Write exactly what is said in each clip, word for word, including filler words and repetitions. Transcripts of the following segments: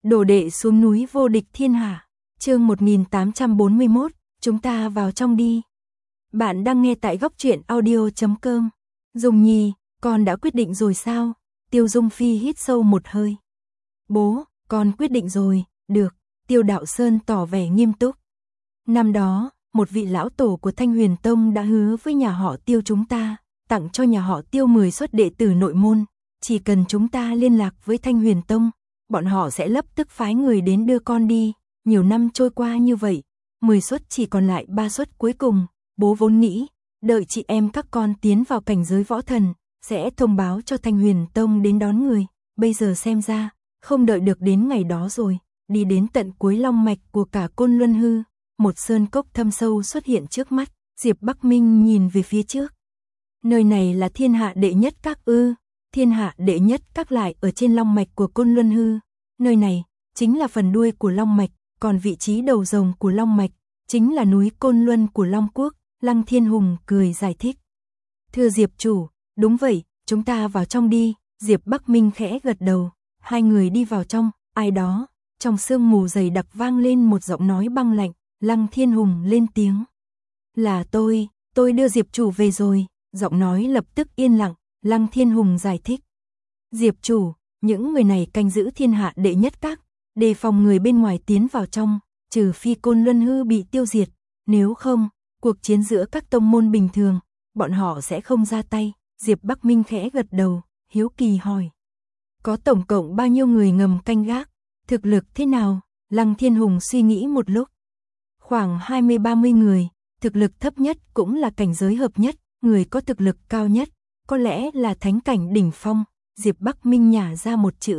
Đồ đệ xuống núi vô địch thiên hạ. Chương một nghìn tám trăm bốn mươi mốt, chúng ta vào trong đi. Bạn đang nghe tại góc truyện audio chấm com. Dung Nhi, con đã quyết định rồi sao? Tiêu Dung Phi hít sâu một hơi. Bố, con quyết định rồi, được. Tiêu Đạo Sơn tỏ vẻ nghiêm túc. Năm đó, một vị lão tổ của Thanh Huyền Tông đã hứa với nhà họ Tiêu chúng ta, tặng cho nhà họ Tiêu mười suất đệ tử nội môn. Chỉ cần chúng ta liên lạc với Thanh Huyền Tông, bọn họ sẽ lập tức phái người đến đưa con đi. Nhiều năm trôi qua như vậy, mười suất chỉ còn lại ba suất cuối cùng. Bố vốn nghĩ, đợi chị em các con tiến vào cảnh giới võ thần, sẽ thông báo cho Thanh Huyền Tông đến đón người. Bây giờ xem ra, không đợi được đến ngày đó rồi. Đi đến tận cuối long mạch của cả Côn Luân Hư, một sơn cốc thâm sâu xuất hiện trước mắt. Diệp Bắc Minh nhìn về phía trước. Nơi này là thiên hạ đệ nhất các ư? Thiên hạ đệ nhất các lại ở trên long mạch của Côn Luân Hư. Nơi này chính là phần đuôi của long mạch, còn vị trí đầu rồng của long mạch chính là núi Côn Luân của Long Quốc. Lăng Thiên Hùng cười giải thích. Thưa Diệp chủ, đúng vậy, chúng ta vào trong đi. Diệp Bắc Minh khẽ gật đầu. Hai người đi vào trong. Ai đó, trong sương mù dày đặc vang lên một giọng nói băng lạnh. Lăng Thiên Hùng lên tiếng. Là tôi, tôi đưa Diệp chủ về rồi. Giọng nói lập tức yên lặng. Lăng Thiên Hùng giải thích. Diệp chủ, những người này canh giữ thiên hạ đệ nhất các, đề phòng người bên ngoài tiến vào trong, trừ phi Côn Luân Hư bị tiêu diệt, nếu không, cuộc chiến giữa các tông môn bình thường, bọn họ sẽ không ra tay. Diệp Bắc Minh khẽ gật đầu, hiếu kỳ hỏi. Có tổng cộng bao nhiêu người ngầm canh gác, thực lực thế nào? Lăng Thiên Hùng suy nghĩ một lúc. Khoảng hai mươi ba mươi người, thực lực thấp nhất cũng là cảnh giới hợp nhất, người có thực lực cao nhất có lẽ là thánh cảnh đỉnh phong. Diệp Bắc Minh nhả ra một chữ.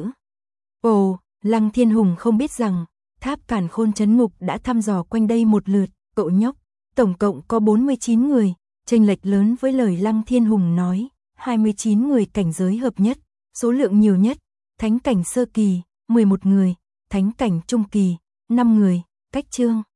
Ồ, Lăng Thiên Hùng không biết rằng, tháp Càn Khôn Trấn Ngục đã thăm dò quanh đây một lượt. Cậu nhóc, tổng cộng có bốn mươi chín người, chênh lệch lớn với lời Lăng Thiên Hùng nói. hai mươi chín người cảnh giới hợp nhất, số lượng nhiều nhất. Thánh cảnh sơ kỳ, mười một người, thánh cảnh trung kỳ, năm người. Cách chương